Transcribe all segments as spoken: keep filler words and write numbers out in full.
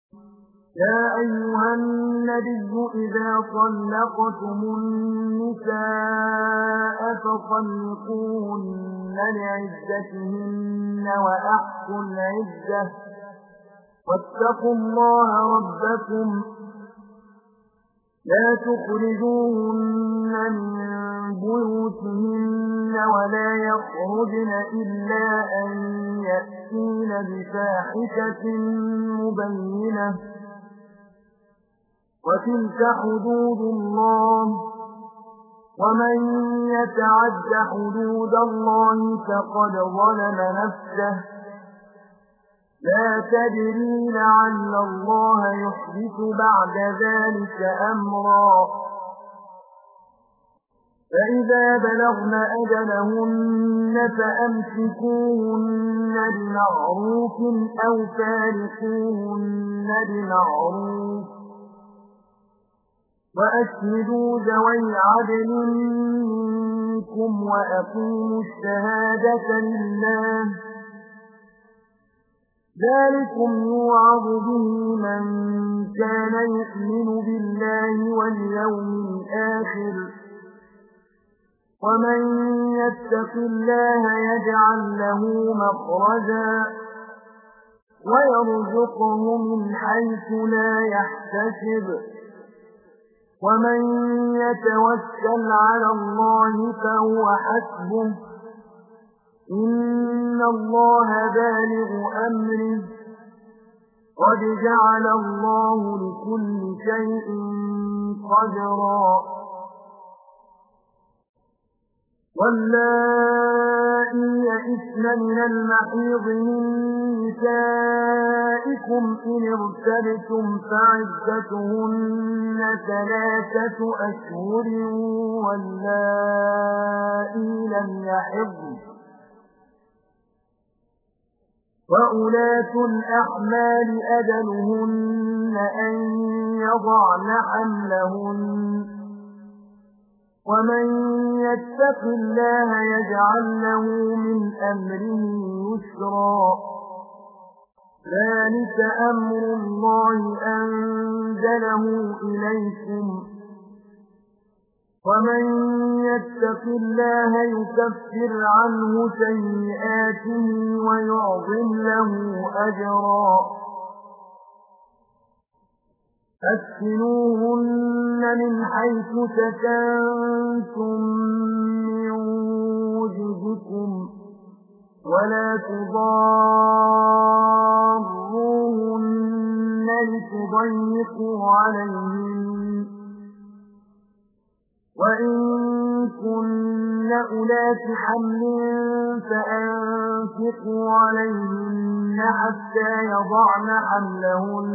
يا أيها النبي إذا طلقتم النساء فطلقوهن لعدتهن وأحصوا العدة واتقوا الله ربكم لا تخرجوهن من بيوتهن ولا يخرجن إلا أن يأتين بفاحشة مبينة وتلك حدود الله ومن يتعد حدود الله فقد ظلم نفسه لا تدري لعل الله يحدث بعد ذلك أمرا فإذا بلغن أجلهن فأمسكوهن بمعروف أو فارقوهن بمعروف وأشهدوا ذوي عدل منكم وأقيموا الشهادة لله ذلكم يوعظ به من كان يؤمن بالله واليوم الآخر ومن يتق الله يجعل له مخرجا ويرزقه من حيث لا يحتسب ومن يتوكل على الله فهو حسبه إن الله بالغ أمره قد جعل الله لكل شيء قدرا واللائي يئسن من المحيض من نسائكم إن ارتبتم فعدتهن ثلاثة أشهر واللائي لم يحضن وأولاة الأحمال أجلهن أن يضعن حملهن ومن يتق الله يجعل له من أمره يسرا ذلك أمر الله أنزله إليكم ومن يتق الله يكفر عنه سيئاته ويعظم له أجرا أسكنوهن من حيث سكنتم من وجدكم ولا تضاروهن لتضيقوا عليهن وإن كن أولات حمل فأنفقوا عليهن حتى يضعن حملهن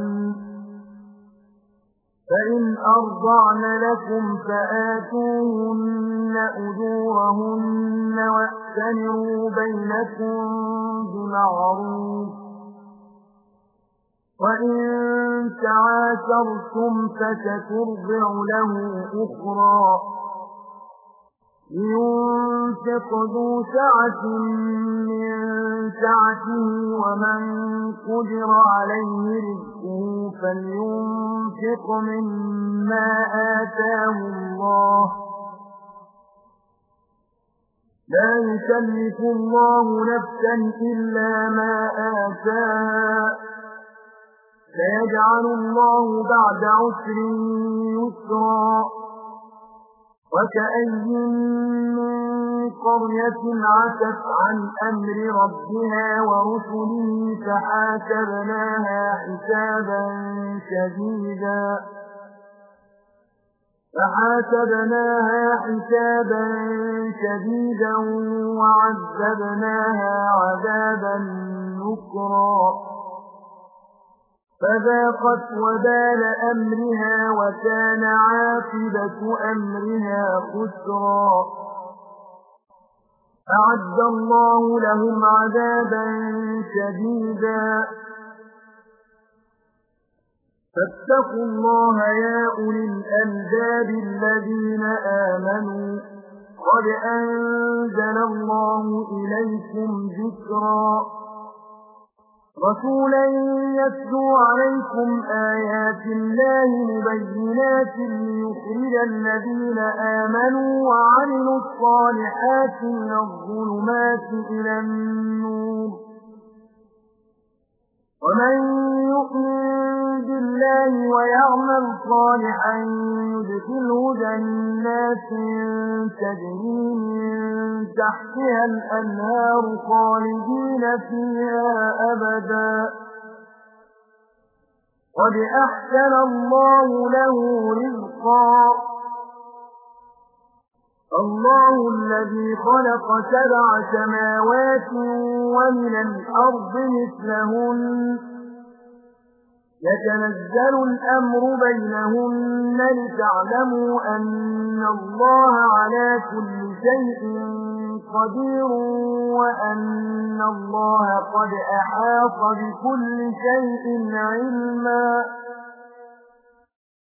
فإن أرضعن لكم فآتوهن أجورهن واأتمروا بينكم بمعروف وإن تعاسرتم فسترضع له أخرى لينفق ذو سعة من سعته ومن قدر عليه رزقه فلينفق مما آتاه الله لا يكلف الله نفسا إلا ما آتاها سيجعل الله بعد عسر يسرا وكأي من قرية عتت عن أمر ربها ورسله فحاسبناها حسابا شديدا فحاسبناها حسابا شديدا وعذبناها عذابا نكرا فذاقت وبال أمرها وكان عاقبة أمرها خسرا أعد الله لهم عذابا شديدا فاتقوا الله يا أولي الألباب الذين آمنوا قد أنزل الله إليكم ذكرا رسولا يتلو عليكم آيات الله مبينات ليخرج الذين آمنوا وعملوا الصالحات من الظلمات إلى النور ومن يؤمن بالله ويعمل صالحا يدخله جنات تجري من تحتها الأنهار خالدين فيها أبدا قد أحسن الله له رزقا الله الذي خلق سبع سماوات ومن الأرض مثلهن يتنزل الأمر بينهن لتعلموا أن الله على كل شيء قدير وأن الله قد أحاط بكل شيء علما